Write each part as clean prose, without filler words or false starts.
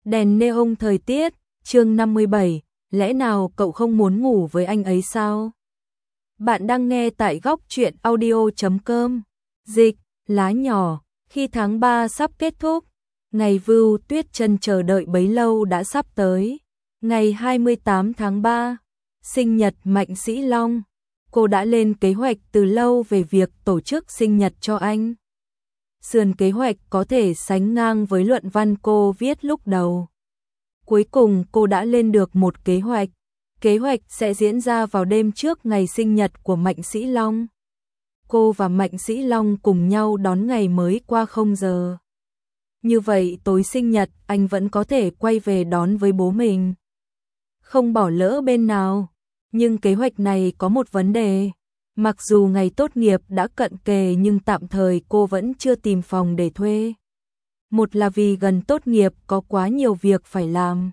Đèn neon thời tiết, chương 57, lẽ nào cậu không muốn ngủ với anh ấy sao? Bạn đang nghe tại góc truyện audio.com. Dịch, lá nhỏ, khi tháng 3 sắp kết thúc, ngày Vưu Tuyết Chân chờ đợi bấy lâu đã sắp tới. Ngày 28 tháng 3, sinh nhật Mạnh Sĩ Long. Cô đã lên kế hoạch từ lâu về việc tổ chức sinh nhật cho anh. Sườn kế hoạch có thể sánh ngang với luận văn cô viết lúc đầu. Cuối cùng cô đã lên được một kế hoạch. Kế hoạch sẽ diễn ra vào đêm trước ngày sinh nhật của Mạnh Sĩ Long. Cô và Mạnh Sĩ Long cùng nhau đón ngày mới qua 0 giờ. Như vậy tối sinh nhật anh vẫn có thể quay về đón với bố mình. Không bỏ lỡ bên nào. Nhưng kế hoạch này có một vấn đề. Mặc dù ngày tốt nghiệp đã cận kề nhưng tạm thời cô vẫn chưa tìm phòng để thuê. Một là vì gần tốt nghiệp có quá nhiều việc phải làm.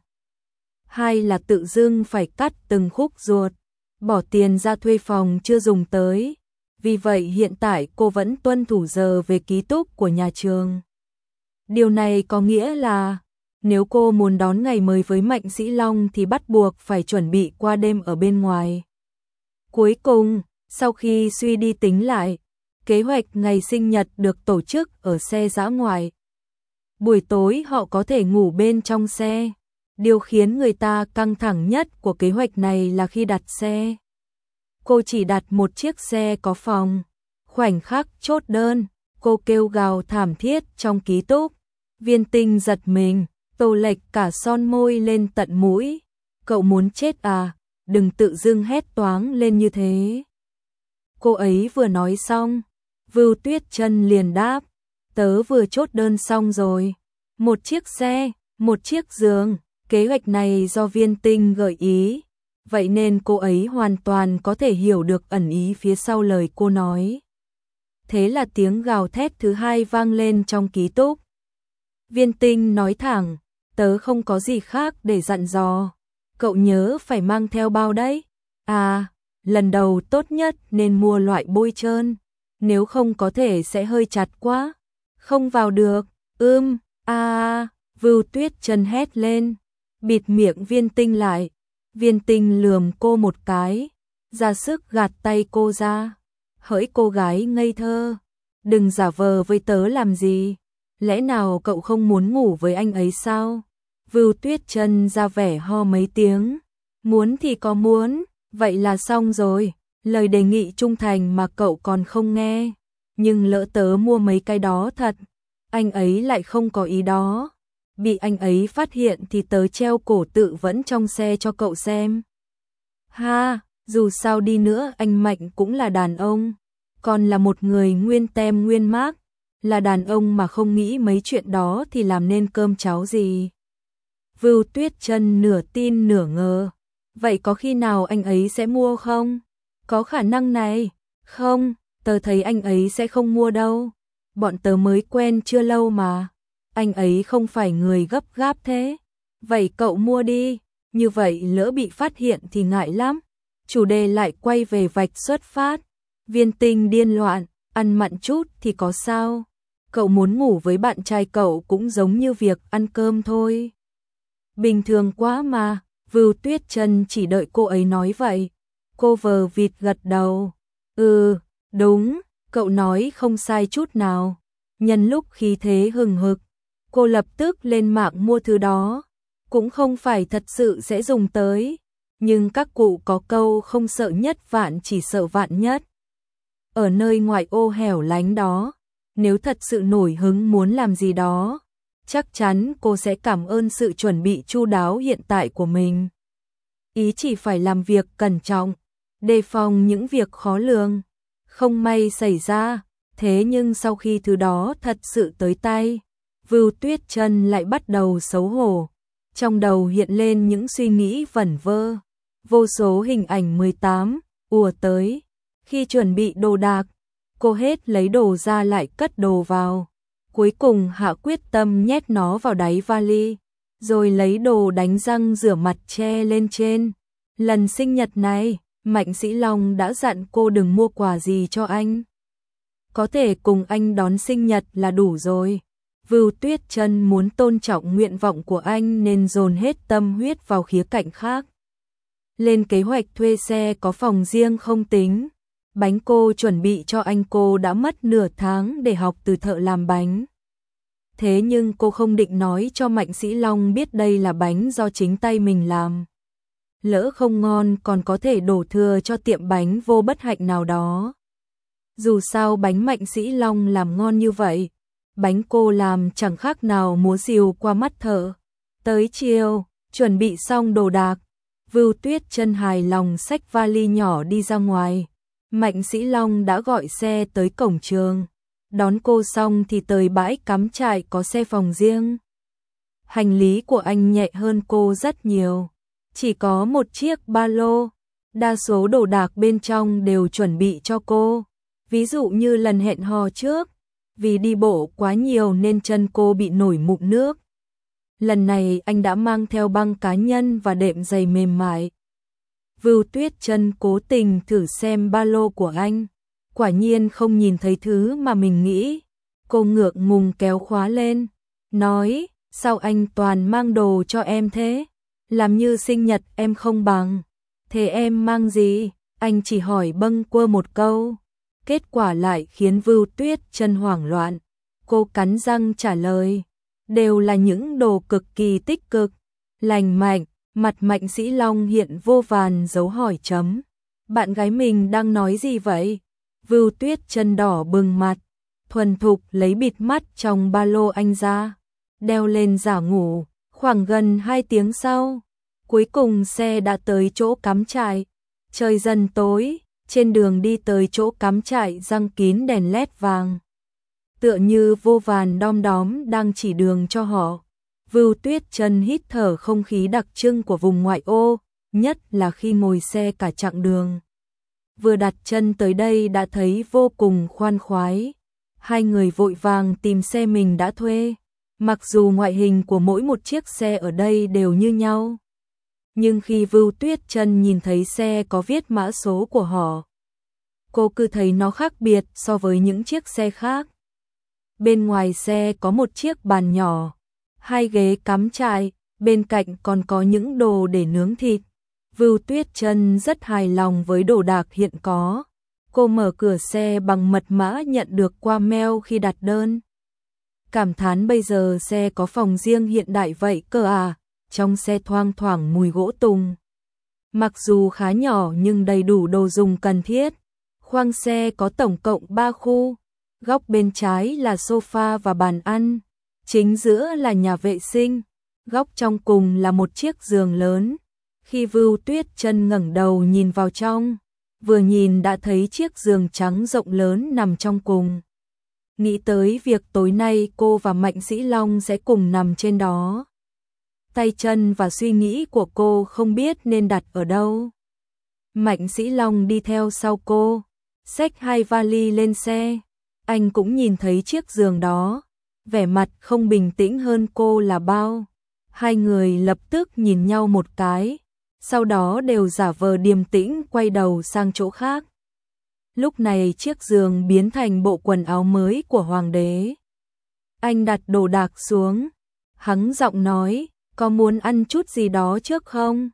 Hai là tự dưng phải cắt từng khúc ruột, bỏ tiền ra thuê phòng chưa dùng tới. Vì vậy hiện tại cô vẫn tuân thủ giờ về ký túc của nhà trường. Điều này có nghĩa là nếu cô muốn đón ngày mới với Mạnh Sĩ Long thì bắt buộc phải chuẩn bị qua đêm ở bên ngoài. Cuối cùng, sau khi suy đi tính lại, kế hoạch ngày sinh nhật được tổ chức ở xe dã ngoại. Buổi tối họ có thể ngủ bên trong xe. Điều khiến người ta căng thẳng nhất của kế hoạch này là khi đặt xe. Cô chỉ đặt một chiếc xe có phòng. Khoảnh khắc chốt đơn, cô kêu gào thảm thiết trong ký túc. Viên Tinh giật mình, tô lệch cả son môi lên tận mũi. Cậu muốn chết à, đừng tự dưng hét toáng lên như thế. Cô ấy vừa nói xong, Vưu Tuyết Chân liền đáp, tớ vừa chốt đơn xong rồi. Một chiếc xe, một chiếc giường, kế hoạch này do Viên Tinh gợi ý. Vậy nên cô ấy hoàn toàn có thể hiểu được ẩn ý phía sau lời cô nói. Thế là tiếng gào thét thứ hai vang lên trong ký túc. Viên Tinh nói thẳng, tớ không có gì khác để dặn dò. Cậu nhớ phải mang theo bao đấy. À, lần đầu tốt nhất nên mua loại bôi trơn. Nếu không có thể sẽ hơi chặt quá. Không vào được. Vưu Tuyết Chân hét lên. Bịt miệng Viên Tinh lại. Viên Tinh lườm cô một cái. Ra sức gạt tay cô ra. Hỡi cô gái ngây thơ. Đừng giả vờ với tớ làm gì. Lẽ nào cậu không muốn ngủ với anh ấy sao? Vưu Tuyết Chân ra vẻ ho mấy tiếng. Muốn thì có muốn. Vậy là xong rồi. Lời đề nghị trung thành mà cậu còn không nghe. Nhưng lỡ tớ mua mấy cái đó thật. Anh ấy lại không có ý đó. Bị anh ấy phát hiện thì tớ treo cổ tự vẫn trong xe cho cậu xem. Ha, dù sao đi nữa anh Mạnh cũng là đàn ông. Còn là một người nguyên tem nguyên mác. Là đàn ông mà không nghĩ mấy chuyện đó thì làm nên cơm cháo gì. Vưu Tuyết Chân nửa tin nửa ngờ. Vậy có khi nào anh ấy sẽ mua không? Có khả năng này. Không, tớ thấy anh ấy sẽ không mua đâu. Bọn tớ mới quen chưa lâu mà. Anh ấy không phải người gấp gáp thế. Vậy cậu mua đi. Như vậy lỡ bị phát hiện thì ngại lắm. Chủ đề lại quay về vạch xuất phát. Viên Tinh điên loạn, ăn mặn chút thì có sao. Cậu muốn ngủ với bạn trai cậu cũng giống như việc ăn cơm thôi. Bình thường quá mà. Vưu Tuyết Chân chỉ đợi cô ấy nói vậy. Cô vờ vịt gật đầu. Đúng, cậu nói không sai chút nào. Nhân lúc khí thế hừng hực, cô lập tức lên mạng mua thứ đó. Cũng không phải thật sự sẽ dùng tới. Nhưng các cụ có câu không sợ nhất vạn chỉ sợ vạn nhất. Ở nơi ngoại ô hẻo lánh đó, nếu thật sự nổi hứng muốn làm gì đó, chắc chắn cô sẽ cảm ơn sự chuẩn bị chu đáo hiện tại của mình. Ý chỉ phải làm việc cẩn trọng, đề phòng những việc khó lường, không may xảy ra. Thế nhưng sau khi thứ đó thật sự tới tay, Vưu Tuyết Chân lại bắt đầu xấu hổ. Trong đầu hiện lên những suy nghĩ vẩn vơ, vô số hình ảnh 18 ùa tới. Khi chuẩn bị đồ đạc, cô hết lấy đồ ra lại cất đồ vào. Cuối cùng hạ quyết tâm nhét nó vào đáy vali, rồi lấy đồ đánh răng rửa mặt che lên trên. Lần sinh nhật này, Mạnh Sĩ Long đã dặn cô đừng mua quà gì cho anh. Có thể cùng anh đón sinh nhật là đủ rồi. Vưu Tuyết Chân muốn tôn trọng nguyện vọng của anh nên dồn hết tâm huyết vào khía cạnh khác. Lên kế hoạch thuê xe có phòng riêng không tính. Bánh cô chuẩn bị cho anh cô đã mất nửa tháng để học từ thợ làm bánh. Thế nhưng cô không định nói cho Mạnh Sĩ Long biết đây là bánh do chính tay mình làm. Lỡ không ngon còn có thể đổ thừa cho tiệm bánh vô bất hạnh nào đó. Dù sao bánh Mạnh Sĩ Long làm ngon như vậy, bánh cô làm chẳng khác nào múa rìu qua mắt thợ. Tới chiều, chuẩn bị xong đồ đạc, Vưu Tuyết Chân hài lòng xách vali nhỏ đi ra ngoài. Mạnh Sĩ Long đã gọi xe tới cổng trường. Đón cô xong thì tới bãi cắm trại có xe phòng riêng. Hành lý của anh nhẹ hơn cô rất nhiều. Chỉ có một chiếc ba lô. Đa số đồ đạc bên trong đều chuẩn bị cho cô. Ví dụ như lần hẹn hò trước. Vì đi bộ quá nhiều nên chân cô bị nổi mụn nước. Lần này anh đã mang theo băng cá nhân và đệm giày mềm mại. Vưu Tuyết Chân cố tình thử xem ba lô của anh. Quả nhiên không nhìn thấy thứ mà mình nghĩ. Cô ngượng ngùng kéo khóa lên. Nói, sao anh toàn mang đồ cho em thế? Làm như sinh nhật em không bằng. Thế em mang gì? Anh chỉ hỏi bâng quơ một câu. Kết quả lại khiến Vưu Tuyết Chân hoảng loạn. Cô cắn răng trả lời. Đều là những đồ cực kỳ tích cực, lành mạnh. Mặt Mạnh Sĩ Long hiện vô vàn dấu hỏi chấm. Bạn gái mình đang nói gì vậy? Vưu Tuyết Chân đỏ bừng mặt, thuần thục lấy bịt mắt trong ba lô anh ra, đeo lên giả ngủ. Khoảng gần 2 tiếng sau, cuối cùng xe đã tới chỗ cắm trại. Trời dần tối, trên đường đi tới chỗ cắm trại răng kín đèn led vàng. Tựa như vô vàn đom đóm đang chỉ đường cho họ. Vưu Tuyết Chân hít thở không khí đặc trưng của vùng ngoại ô, nhất là khi ngồi xe cả chặng đường. Vừa đặt chân tới đây đã thấy vô cùng khoan khoái. Hai người vội vàng tìm xe mình đã thuê. Mặc dù ngoại hình của mỗi một chiếc xe ở đây đều như nhau, nhưng khi Vưu Tuyết Chân nhìn thấy xe có viết mã số của họ, cô cứ thấy nó khác biệt so với những chiếc xe khác. Bên ngoài xe có một chiếc bàn nhỏ, 2 ghế cắm trại, bên cạnh còn có những đồ để nướng thịt. Vưu Tuyết Chân rất hài lòng với đồ đạc hiện có. Cô mở cửa xe bằng mật mã nhận được qua mail khi đặt đơn. Cảm thán bây giờ xe có phòng riêng hiện đại vậy cơ à, trong xe thoang thoảng mùi gỗ tùng. Mặc dù khá nhỏ nhưng đầy đủ đồ dùng cần thiết. Khoang xe có tổng cộng 3 khu. Góc bên trái là sofa và bàn ăn. Chính giữa là nhà vệ sinh. Góc trong cùng là một chiếc giường lớn. Khi Vưu Tuyết Chân ngẩng đầu nhìn vào trong, vừa nhìn đã thấy chiếc giường trắng rộng lớn nằm trong cùng. Nghĩ tới việc tối nay cô và Mạnh Sĩ Long sẽ cùng nằm trên đó. Tay chân và suy nghĩ của cô không biết nên đặt ở đâu. Mạnh Sĩ Long đi theo sau cô, xách 2 vali lên xe. Anh cũng nhìn thấy chiếc giường đó, vẻ mặt không bình tĩnh hơn cô là bao. Hai người lập tức nhìn nhau một cái, sau đó đều giả vờ điềm tĩnh quay đầu sang chỗ khác. Lúc này chiếc giường biến thành bộ quần áo mới của hoàng đế. Anh đặt đồ đạc xuống, hắng giọng nói, có muốn ăn chút gì đó trước không?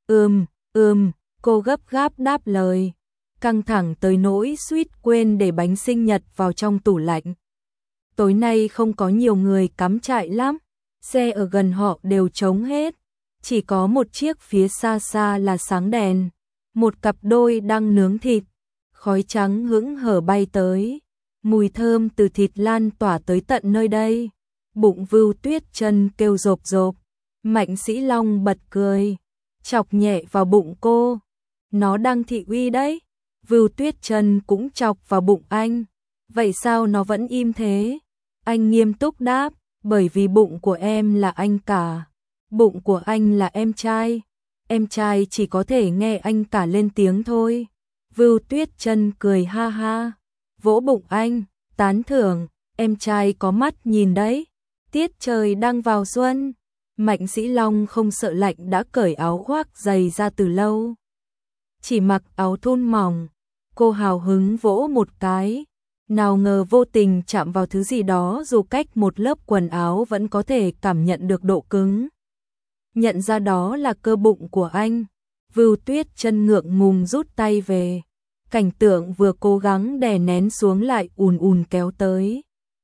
Cô gấp gáp đáp lời, căng thẳng tới nỗi suýt quên để bánh sinh nhật vào trong tủ lạnh. Tối nay không có nhiều người cắm trại lắm, xe ở gần họ đều trống hết. Chỉ có một chiếc phía xa xa là sáng đèn, một cặp đôi đang nướng thịt, khói trắng hững hở bay tới, mùi thơm từ thịt lan tỏa tới tận nơi đây. Bụng Vưu Tuyết Chân kêu rộp rộp, Mạnh Sĩ Long bật cười, chọc nhẹ vào bụng cô. Nó đang thị uy đấy. Vưu Tuyết Chân cũng chọc vào bụng anh. Vậy sao nó vẫn im thế? Anh nghiêm túc đáp, bởi vì bụng của em là anh cả. Bụng của anh là em trai chỉ có thể nghe anh cả lên tiếng thôi. Vưu Tuyết Chân cười ha ha, vỗ bụng anh, tán thưởng, em trai có mắt nhìn đấy. Tiết trời đang vào xuân, Mạnh Sĩ Long không sợ lạnh đã cởi áo khoác dày ra từ lâu. Chỉ mặc áo thun mỏng, cô hào hứng vỗ một cái, Nào ngờ vô tình chạm vào thứ gì đó dù cách một lớp quần áo vẫn có thể cảm nhận được độ cứng. Nhận ra đó là cơ bụng của anh, Vưu Tuyết Chân ngượng ngùng rút tay về. Cảnh tượng vừa cố gắng đè nén xuống lại ùn ùn kéo tới.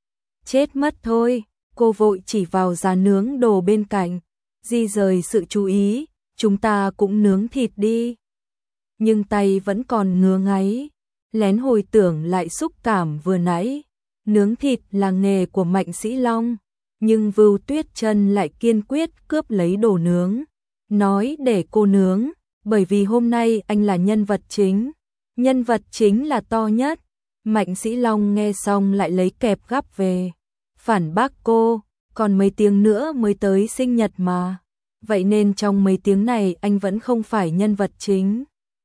Chết mất thôi, cô vội chỉ vào giá nướng đồ bên cạnh, di rời sự chú ý, chúng ta cũng nướng thịt đi. Nhưng tay vẫn còn ngứa ngáy, lén hồi tưởng lại xúc cảm vừa nãy. Nướng thịt là nghề của Mạnh Sĩ Long, nhưng Vưu Tuyết Chân lại kiên quyết cướp lấy đồ nướng, nói để cô nướng, bởi vì hôm nay anh là nhân vật chính. Nhân vật chính là to nhất. Mạnh Sĩ Long nghe xong lại lấy kẹp gắp về, phản bác cô, còn mấy tiếng nữa mới tới sinh nhật mà. Vậy nên trong mấy tiếng này anh vẫn không phải nhân vật chính,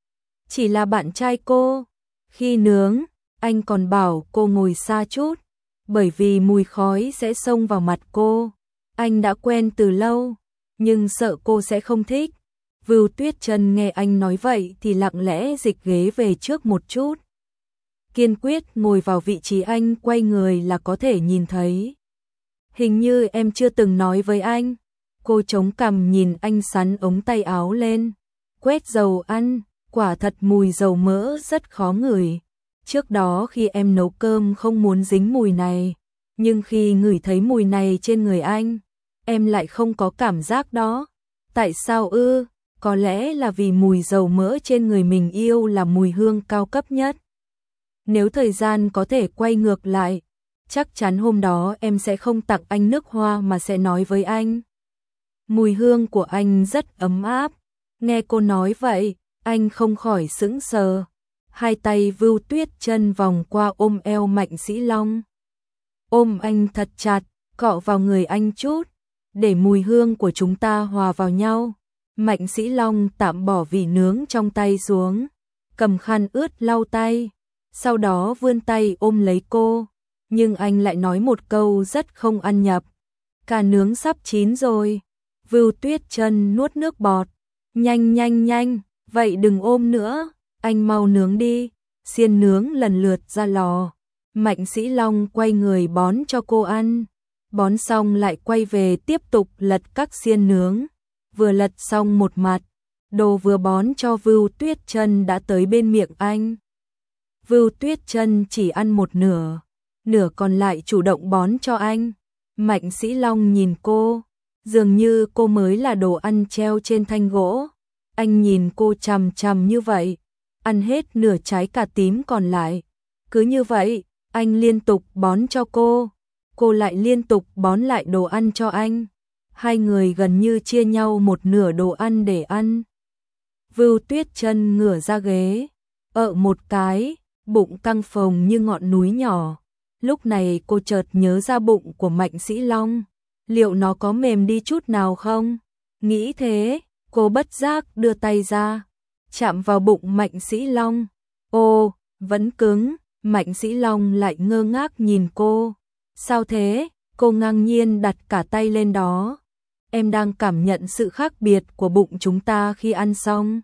chỉ là bạn trai cô. Khi nướng, anh còn bảo cô ngồi xa chút, bởi vì mùi khói sẽ xông vào mặt cô. Anh đã quen từ lâu, nhưng sợ cô sẽ không thích. Vưu Tuyết Chân nghe anh nói vậy thì lặng lẽ dịch ghế về trước một chút. Kiên quyết ngồi vào vị trí anh quay người là có thể nhìn thấy. Hình như em chưa từng nói với anh. Cô chống cằm nhìn anh sắn ống tay áo lên, quét dầu ăn, quả thật mùi dầu mỡ rất khó ngửi. Trước đó khi em nấu cơm không muốn dính mùi này, nhưng khi ngửi thấy mùi này trên người anh, em lại không có cảm giác đó. Tại sao ư? Có lẽ là vì mùi dầu mỡ trên người mình yêu là mùi hương cao cấp nhất. Nếu thời gian có thể quay ngược lại, chắc chắn hôm đó em sẽ không tặng anh nước hoa mà sẽ nói với anh. Mùi hương của anh rất ấm áp. Nghe cô nói vậy, anh không khỏi sững sờ. Hai tay Vưu Tuyết Chân vòng qua ôm eo Mạnh Sĩ Long. Ôm anh thật chặt, cọ vào người anh chút, để mùi hương của chúng ta hòa vào nhau. Mạnh Sĩ Long tạm bỏ vỉ nướng trong tay xuống, cầm khăn ướt lau tay, sau đó vươn tay ôm lấy cô. Nhưng anh lại nói một câu rất không ăn nhập. Cả nướng sắp chín rồi. Vưu Tuyết Chân nuốt nước bọt. Nhanh nhanh nhanh, vậy đừng ôm nữa, anh mau nướng đi. Xiên nướng lần lượt ra lò. Mạnh Sĩ Long quay người bón cho cô ăn. Bón xong lại quay về tiếp tục lật các xiên nướng. Vừa lật xong một mặt, đồ vừa bón cho Vưu Tuyết Chân đã tới bên miệng anh. Vưu Tuyết Chân chỉ ăn một nửa, nửa còn lại chủ động bón cho anh. Mạnh Sĩ Long nhìn cô, dường như cô mới là đồ ăn treo trên thanh gỗ. Anh nhìn cô chằm chằm như vậy, ăn hết nửa trái cà tím còn lại. Cứ như vậy, anh liên tục bón cho cô lại liên tục bón lại đồ ăn cho anh. Hai người gần như chia nhau một nửa đồ ăn để ăn. Vưu Tuyết Chân ngửa ra ghế, một cái, bụng căng phồng như ngọn núi nhỏ. Lúc này cô chợt nhớ ra bụng của Mạnh Sĩ Long, liệu nó có mềm đi chút nào không? Nghĩ thế, cô bất giác đưa tay ra, chạm vào bụng Mạnh Sĩ Long. Ô, vẫn cứng. Mạnh Sĩ Long lại ngơ ngác nhìn cô. Sao thế? Cô ngang nhiên đặt cả tay lên đó. Em đang cảm nhận sự khác biệt của bụng chúng ta khi ăn xong.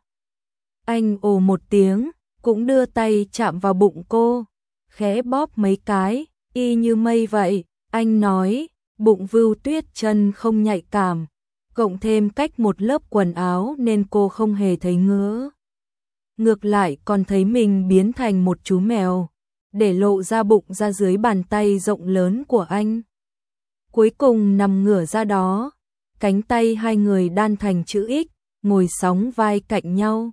Anh ồ một tiếng, cũng đưa tay chạm vào bụng cô, khẽ bóp mấy cái, y như mây vậy. Anh nói, bụng Vưu Tuyết Chân không nhạy cảm, cộng thêm cách một lớp quần áo nên cô không hề thấy ngứa. Ngược lại còn thấy mình biến thành một chú mèo, để lộ ra bụng ra dưới bàn tay rộng lớn của anh. Cuối cùng nằm ngửa ra đó, cánh tay hai người đan thành chữ X, ngồi sóng vai cạnh nhau.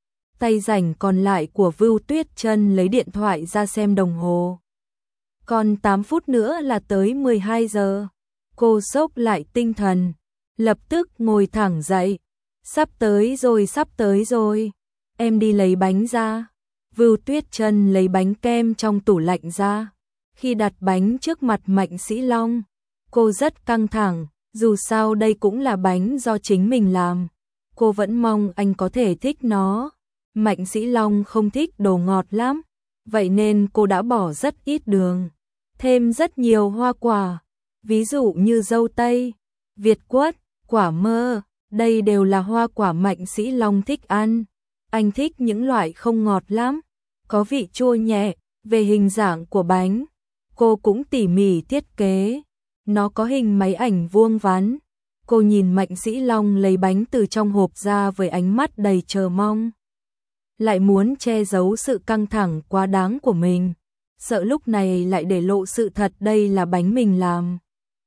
Tay rảnh còn lại của Vưu Tuyết Chân lấy điện thoại ra xem đồng hồ. Còn 8 phút nữa là tới 12 giờ. Cô xốc lại tinh thần, lập tức ngồi thẳng dậy. Sắp tới rồi. Em đi lấy bánh ra. Vưu Tuyết Chân lấy bánh kem trong tủ lạnh ra. Khi đặt bánh trước mặt Mạnh Sĩ Long, cô rất căng thẳng, dù sao đây cũng là bánh do chính mình làm. Cô vẫn mong anh có thể thích nó. Mạnh Sĩ Long không thích đồ ngọt lắm, vậy nên cô đã bỏ rất ít đường, thêm rất nhiều hoa quả, ví dụ như dâu tây, việt quất, quả mơ, đây đều là hoa quả Mạnh Sĩ Long thích ăn. Anh thích những loại không ngọt lắm, có vị chua nhẹ, Về hình dạng của bánh, cô cũng tỉ mỉ thiết kế. Nó có hình máy ảnh vuông vắn. Cô nhìn Mạnh Sĩ Long lấy bánh từ trong hộp ra với ánh mắt đầy chờ mong. Lại muốn che giấu sự căng thẳng quá đáng của mình, sợ lúc này lại để lộ sự thật đây là bánh mình làm.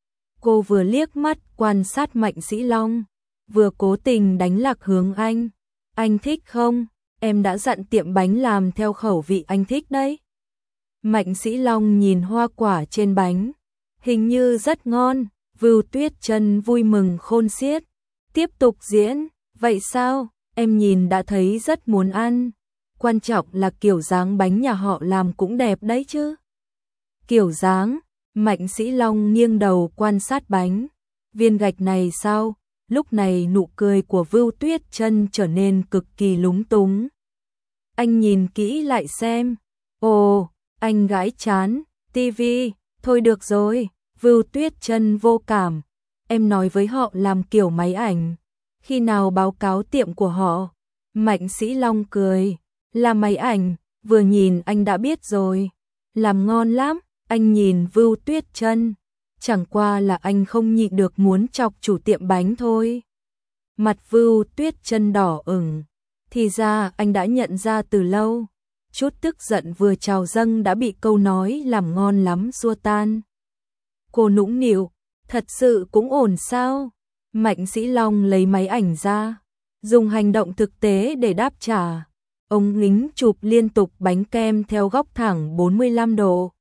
Cô vừa liếc mắt quan sát Mạnh Sĩ Long, vừa cố tình đánh lạc hướng anh. Anh thích không? Em đã dặn tiệm bánh làm theo khẩu vị anh thích đấy. Mạnh Sĩ Long nhìn hoa quả trên bánh, hình như rất ngon. Vưu Tuyết Chân vui mừng khôn xiết, tiếp tục diễn, vậy sao, em nhìn đã thấy rất muốn ăn. Quan trọng là kiểu dáng bánh nhà họ làm cũng đẹp đấy chứ. Kiểu dáng, Mạnh Sĩ Long nghiêng đầu quan sát bánh. Viên gạch này sao? Lúc này nụ cười của Vưu Tuyết Chân trở nên cực kỳ lúng túng. Anh nhìn kỹ lại xem. Ồ, anh gãi chán, tivi, thôi được rồi. Vưu Tuyết Chân vô cảm. Em nói với họ làm kiểu máy ảnh. Khi nào báo cáo tiệm của họ? Mạnh Sĩ Long cười. Làm máy ảnh, vừa nhìn anh đã biết rồi. Làm ngon lắm. Anh nhìn Vưu Tuyết Chân. Chẳng qua là anh không nhịn được muốn chọc chủ tiệm bánh thôi. Mặt Vưu Tuyết Chân đỏ ửng. Thì ra anh đã nhận ra từ lâu. Chút tức giận vừa trào dâng đã bị câu nói làm ngon lắm xua tan. Cô nũng nịu, thật sự cũng ổn sao? Mạnh Sĩ Long lấy máy ảnh ra, dùng hành động thực tế để đáp trả. Ông lính chụp liên tục bánh kem theo góc thẳng 45 độ.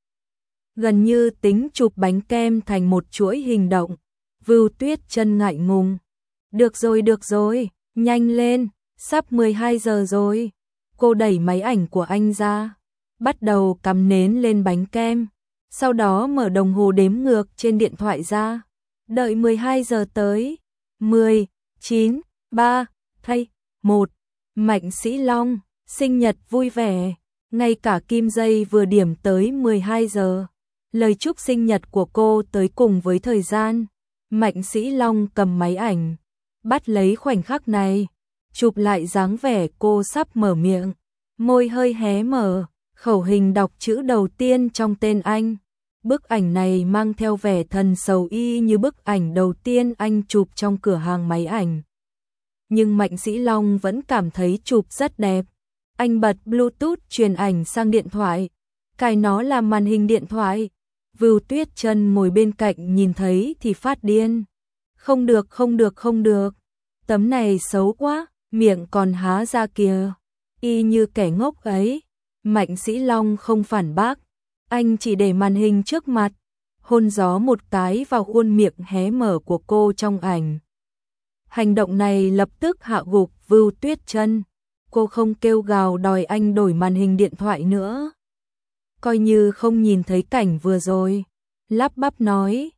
Gần như tính chụp bánh kem thành một chuỗi hình động. Vưu Tuyết Chân ngại ngùng. Được rồi, nhanh lên, sắp 12 giờ rồi. Cô đẩy máy ảnh của anh ra, bắt đầu cắm nến lên bánh kem. Sau đó mở đồng hồ đếm ngược trên điện thoại ra. Đợi 12 giờ tới. 10, 9, 3, 2, 1. Mạnh Sĩ Long, sinh nhật vui vẻ. Ngay cả kim dây vừa điểm tới 12 giờ. Lời chúc sinh nhật của cô tới cùng với thời gian. Mạnh Sĩ Long cầm máy ảnh, bắt lấy khoảnh khắc này, chụp lại dáng vẻ cô sắp mở miệng. Môi hơi hé mở, khẩu hình đọc chữ đầu tiên trong tên anh. Bức ảnh này mang theo vẻ thần sầu y như bức ảnh đầu tiên anh chụp trong cửa hàng máy ảnh. Nhưng Mạnh Sĩ Long vẫn cảm thấy chụp rất đẹp. Anh bật Bluetooth truyền ảnh sang điện thoại, cài nó làm màn hình điện thoại. Vưu Tuyết Chân ngồi bên cạnh nhìn thấy thì phát điên. Không được. Tấm này xấu quá, miệng còn há ra kìa. Y như kẻ ngốc ấy. Mạnh Sĩ Long không phản bác. Anh chỉ để màn hình trước mặt, hôn gió một cái vào khuôn miệng hé mở của cô trong ảnh. Hành động này lập tức hạ gục Vưu Tuyết Chân. Cô không kêu gào đòi anh đổi màn hình điện thoại nữa. Coi như không nhìn thấy cảnh vừa rồi. Lắp bắp nói,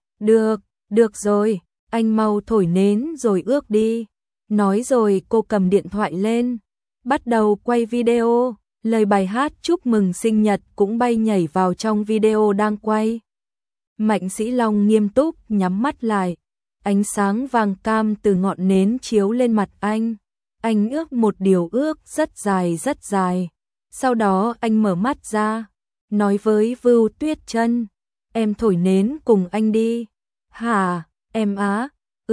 được rồi, anh mau thổi nến rồi ước đi. Nói rồi cô cầm điện thoại lên, bắt đầu quay video. Lời bài hát chúc mừng sinh nhật cũng bay nhảy vào trong video đang quay. Mạnh Sĩ Long nghiêm túc nhắm mắt lại. Ánh sáng vàng cam từ ngọn nến chiếu lên mặt anh. Anh ước một điều ước rất dài. Sau đó anh mở mắt ra, nói với Vưu Tuyết Chân, em thổi nến cùng anh đi. Hả, em á?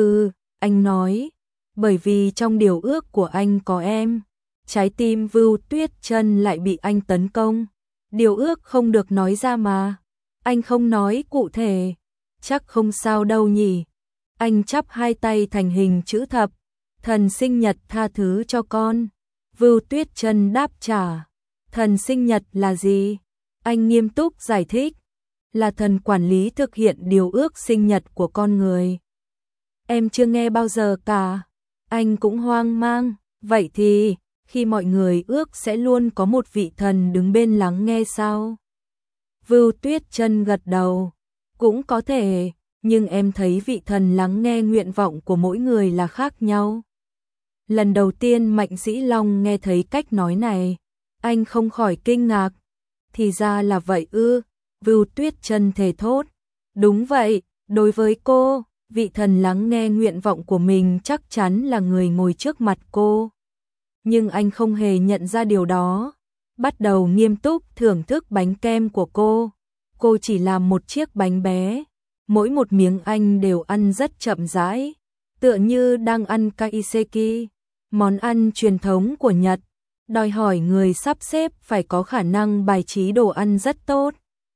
Anh nói, bởi vì trong điều ước của anh có em. Trái tim Vưu Tuyết Chân lại bị anh tấn công. Điều ước không được nói ra mà. Anh không nói cụ thể. Chắc không sao đâu nhỉ. Anh chắp hai tay thành hình chữ thập. Thần sinh nhật tha thứ cho con. Vưu Tuyết Chân đáp trả. Thần sinh nhật là gì? Anh nghiêm túc giải thích. Là thần quản lý thực hiện điều ước sinh nhật của con người. Em chưa nghe bao giờ cả. Anh cũng hoang mang. Vậy thì, khi mọi người ước sẽ luôn có một vị thần đứng bên lắng nghe sao? Vưu Tuyết Chân gật đầu. Cũng có thể, nhưng em thấy vị thần lắng nghe nguyện vọng của mỗi người là khác nhau. Lần đầu tiên Mạnh Sĩ Long nghe thấy cách nói này, anh không khỏi kinh ngạc. Thì ra là vậy ư? Vưu Tuyết Chân thề thốt. Đúng vậy, đối với cô, vị thần lắng nghe nguyện vọng của mình chắc chắn là người ngồi trước mặt cô. Nhưng anh không hề nhận ra điều đó. bắt đầu nghiêm túc thưởng thức bánh kem của cô. Cô chỉ làm một chiếc bánh bé, mỗi một miếng anh đều ăn rất chậm rãi, tựa như đang ăn kaiseki, món ăn truyền thống của Nhật, đòi hỏi người sắp xếp phải có khả năng bài trí đồ ăn rất tốt.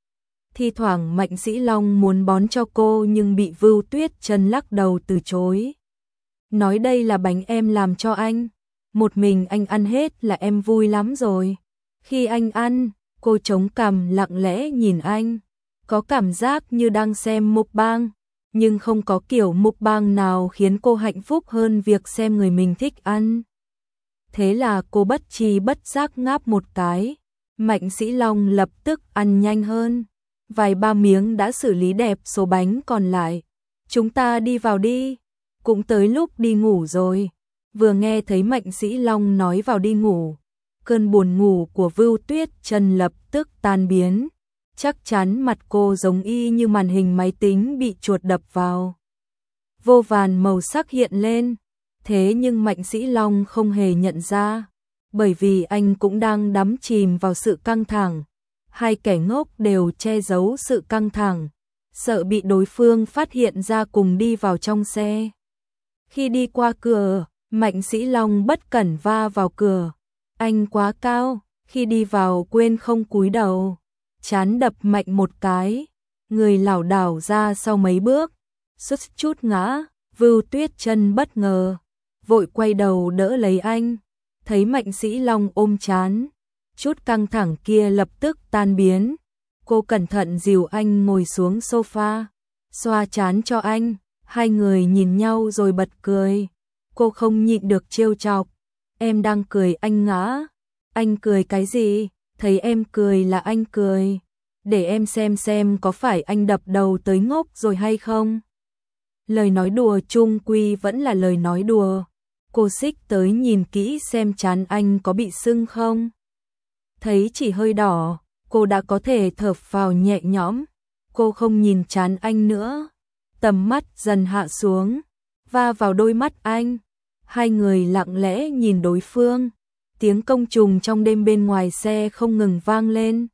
Thi thoảng Mạnh Sĩ Long muốn bón cho cô nhưng bị Vưu Tuyết Chân lắc đầu từ chối. Nói đây là bánh em làm cho anh, một mình anh ăn hết là em vui lắm rồi. Khi anh ăn, cô chống cằm lặng lẽ nhìn anh, có cảm giác như đang xem mukbang, nhưng không có kiểu mukbang nào khiến cô hạnh phúc hơn việc xem người mình thích ăn. Thế là cô bất tri bất giác ngáp một cái, Mạnh Sĩ Long lập tức ăn nhanh hơn, vài ba miếng đã xử lý đẹp số bánh còn lại. Chúng ta đi vào đi, cũng tới lúc đi ngủ rồi. Vừa nghe thấy Mạnh Sĩ Long nói vào đi ngủ, cơn buồn ngủ của Vưu Tuyết Chân lập tức tan biến. Chắc chắn mặt cô giống y như màn hình máy tính bị chuột đập vào. Vô vàn màu sắc hiện lên, thế nhưng Mạnh Sĩ Long không hề nhận ra, bởi vì anh cũng đang đắm chìm vào sự căng thẳng. Hai kẻ ngốc đều che giấu sự căng thẳng, sợ bị đối phương phát hiện ra cùng đi vào trong xe. Khi đi qua cửa, Mạnh Sĩ Long bất cẩn va vào cửa. Anh quá cao, khi đi vào quên không cúi đầu, trán đập mạnh một cái, người lảo đảo ra sau mấy bước, suýt chút ngã. Vưu Tuyết Chân bất ngờ, vội quay đầu đỡ lấy anh, thấy Mạnh Sĩ Long ôm trán, chút căng thẳng kia lập tức tan biến. Cô cẩn thận dìu anh ngồi xuống sofa, xoa trán cho anh, hai người nhìn nhau rồi bật cười. Cô không nhịn được trêu chọc, em đang cười anh ngã. Anh cười cái gì? Thấy em cười là anh cười. Để em xem có phải anh đập đầu tới ngốc rồi hay không? Lời nói đùa chung quy vẫn là lời nói đùa. Cô xích tới nhìn kỹ xem trán anh có bị sưng không. Thấy chỉ hơi đỏ, cô đã có thể thở phào nhẹ nhõm. Cô không nhìn trán anh nữa, tầm mắt dần hạ xuống, va vào đôi mắt anh. Hai người lặng lẽ nhìn đối phương. Tiếng côn trùng trong đêm bên ngoài xe không ngừng vang lên,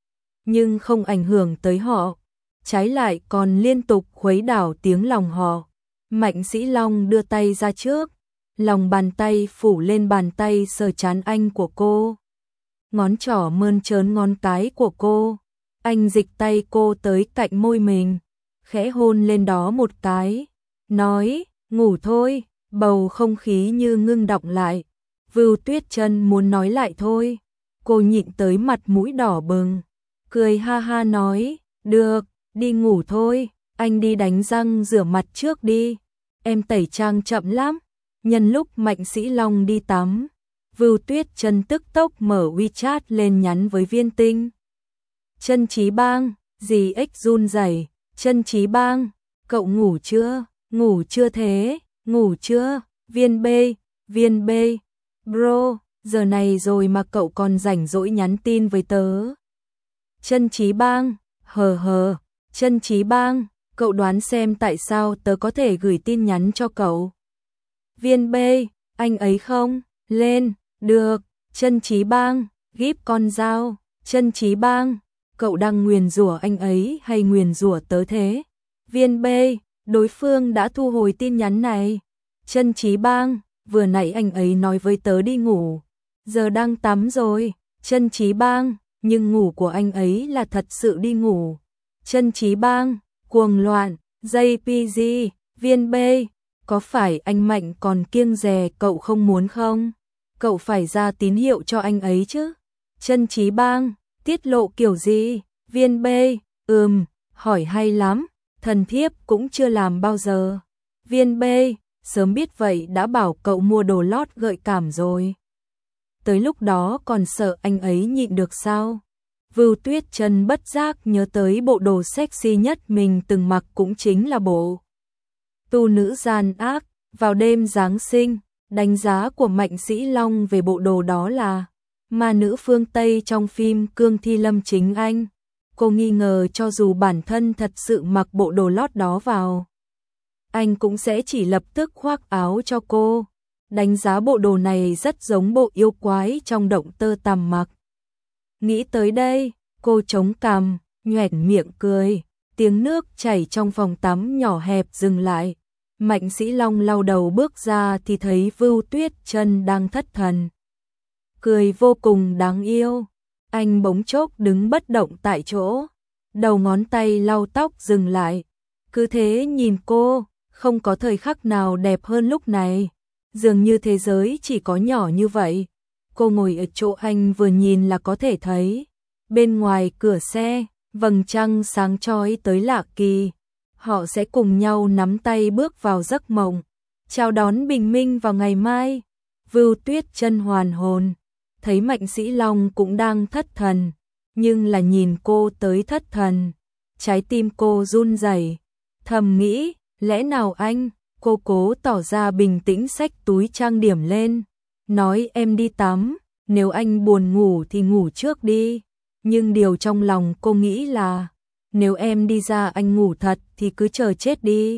nhưng không ảnh hưởng tới họ, trái lại còn liên tục khuấy đảo tiếng lòng họ. Mạnh Sĩ Long đưa tay ra trước, lòng bàn tay phủ lên bàn tay sờ trán anh của cô, ngón trỏ mơn trớn ngón cái của cô. Anh dịch tay cô tới cạnh môi mình, khẽ hôn lên đó một cái, nói, ngủ thôi. Bầu không khí như ngưng đọng lại. Vưu Tuyết Chân muốn nói lại thôi, cô nhịn tới mặt mũi đỏ bừng, cười ha ha nói, được, đi ngủ thôi, anh đi đánh răng rửa mặt trước đi, em tẩy trang chậm lắm. Nhân lúc Mạnh Sĩ Long đi tắm, Vưu Tuyết Chân tức tốc mở WeChat lên nhắn với Viên Tinh. Chân Chí Bang, dì ếch run rẩy, Chân Chí Bang, cậu ngủ chưa? Ngủ chưa thế? Ngủ chưa? Viên B, bro, giờ này rồi mà cậu còn rảnh rỗi nhắn tin với tớ. Chân Chí Bang, hờ, Chân Chí Bang, cậu đoán xem tại sao tớ có thể gửi tin nhắn cho cậu. Viên B, anh ấy không? Lên, được, Chân Chí Bang, gíp con dao. Chân Chí Bang, cậu đang nguyền rủa anh ấy hay nguyền rủa tớ thế? Viên B, đối phương đã thu hồi tin nhắn này. Chân Chí Bang, vừa nãy anh ấy nói với tớ đi ngủ, giờ đang tắm rồi. Chân Chí Bang, nhưng ngủ của anh ấy là thật sự đi ngủ. Chân Chí Bang, cuồng loạn, JPG, Viên B, có phải anh Mạnh còn kiêng dè cậu không muốn không? Cậu phải ra tín hiệu cho anh ấy chứ. Chân Chí Bang, tiết lộ kiểu gì? Viên B, hỏi hay lắm, thần thiếp cũng chưa làm bao giờ. Viên B, sớm biết vậy đã bảo cậu mua đồ lót gợi cảm rồi. Tới lúc đó còn sợ anh ấy nhịn được sao? Vưu Tuyết Chân bất giác nhớ tới bộ đồ sexy nhất mình từng mặc cũng chính là bộ tu nữ gian ác vào đêm Giáng sinh. Đánh giá của Mạnh Sĩ Long về bộ đồ đó là ma nữ phương Tây trong phim Cương Thi Lâm Chính Anh. Cô nghi ngờ cho dù bản thân thật sự mặc bộ đồ lót đó vào, anh cũng sẽ chỉ lập tức khoác áo cho cô. Đánh giá bộ đồ này rất giống bộ yêu quái trong Động Tơ Tằm mặc. Nghĩ tới đây, cô chống cằm, nhoẻn miệng cười, tiếng nước chảy trong phòng tắm nhỏ hẹp dừng lại. Mạnh Sĩ Long lau đầu bước ra thì thấy Vưu Tuyết Chân đang thất thần. Cười vô cùng đáng yêu, anh bỗng chốc đứng bất động tại chỗ, đầu ngón tay lau tóc dừng lại. Cứ thế nhìn cô, không có thời khắc nào đẹp hơn lúc này. Dường như thế giới chỉ có nhỏ như vậy. Cô ngồi ở chỗ anh vừa nhìn là có thể thấy. Bên ngoài cửa xe, vầng trăng sáng chói tới lạ kỳ. Họ sẽ cùng nhau nắm tay bước vào giấc mộng, chào đón bình minh vào ngày mai. Vưu Tuyết Chân hoàn hồn, thấy Mạnh Sĩ Long cũng đang thất thần, nhưng là nhìn cô tới thất thần. Trái tim cô run rẩy, thầm nghĩ, lẽ nào anh? Cô cố tỏ ra bình tĩnh xách túi trang điểm lên, nói em đi tắm, nếu anh buồn ngủ thì ngủ trước đi. Nhưng điều trong lòng cô nghĩ là, nếu em đi ra anh ngủ thật thì cứ chờ chết đi.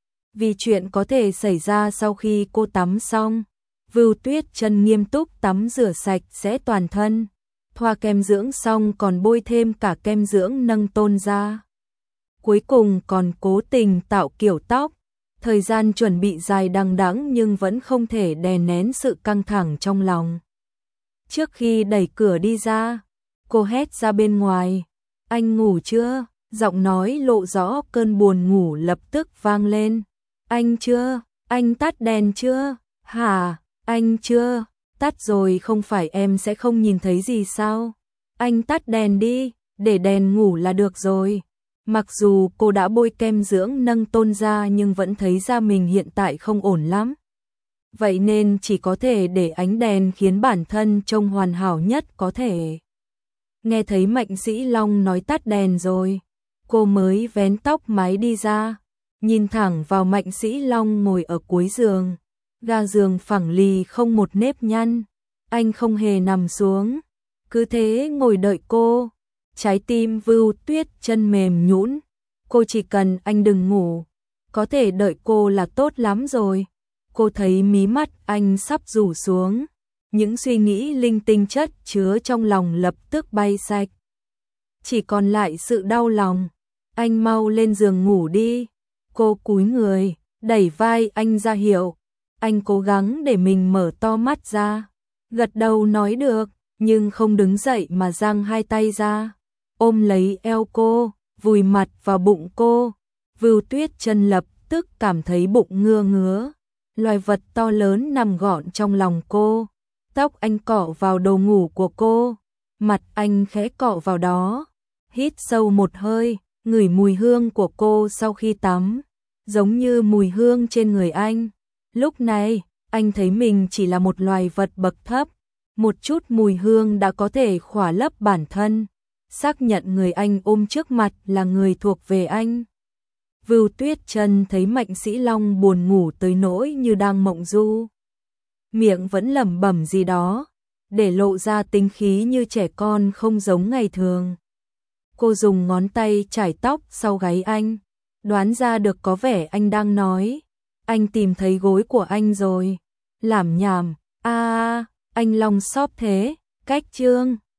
Vì chuyện có thể xảy ra sau khi cô tắm xong. Vưu Tuyết Chân nghiêm túc tắm rửa sạch sẽ toàn thân, thoa kem dưỡng xong còn bôi thêm cả kem dưỡng nâng tôn da. Cuối cùng còn cố tình tạo kiểu tóc. Thời gian chuẩn bị dài đằng đẵng nhưng vẫn không thể đè nén sự căng thẳng trong lòng. Trước khi đẩy cửa đi ra, cô hét ra bên ngoài, anh ngủ chưa? Giọng nói lộ rõ cơn buồn ngủ lập tức vang lên. Anh chưa? Anh tắt đèn chưa? Hả? Anh chưa? Tắt rồi không phải em sẽ không nhìn thấy gì sao? Anh tắt đèn đi, để đèn ngủ là được rồi. Mặc dù cô đã bôi kem dưỡng nâng tôn da nhưng vẫn thấy da mình hiện tại không ổn lắm. Vậy nên chỉ có thể để ánh đèn khiến bản thân trông hoàn hảo nhất có thể. Nghe thấy Mạnh Sĩ Long nói tắt đèn rồi, cô mới vén tóc mái đi ra, nhìn thẳng vào Mạnh Sĩ Long ngồi ở cuối giường. Ga giường phẳng lì không một nếp nhăn, anh không hề nằm xuống, cứ thế ngồi đợi cô. Trái tim Vưu Tuyết Chân mềm nhũn, cô chỉ cần anh đừng ngủ, có thể đợi cô là tốt lắm rồi. Cô thấy mí mắt anh sắp rủ xuống, những suy nghĩ linh tinh chất chứa trong lòng lập tức bay sạch. Chỉ còn lại sự đau lòng, anh mau lên giường ngủ đi. Cô cúi người, đẩy vai anh ra hiệu, anh cố gắng để mình mở to mắt ra, gật đầu nói được, nhưng không đứng dậy mà giang hai tay ra, ôm lấy eo cô, vùi mặt vào bụng cô. Vưu Tuyết Chân lập tức cảm thấy bụng ngứa ngứa, loài vật to lớn nằm gọn trong lòng cô. Tóc anh cọ vào đầu ngủ của cô, mặt anh khẽ cọ vào đó, hít sâu một hơi, ngửi mùi hương của cô sau khi tắm, giống như mùi hương trên người anh. Lúc này, anh thấy mình chỉ là một loài vật bậc thấp, một chút mùi hương đã có thể khỏa lấp bản thân, xác nhận người anh ôm trước mặt là người thuộc về anh. Vưu Tuyết Chân thấy Mạnh Sĩ Long buồn ngủ tới nỗi như đang mộng du, miệng vẫn lẩm bẩm gì đó, để lộ ra tính khí như trẻ con không giống ngày thường. Cô dùng ngón tay chải tóc sau gáy anh, đoán ra được có vẻ anh đang nói, anh tìm thấy gối của anh rồi. Lảm nhảm, anh Long xóp thế, cách chương.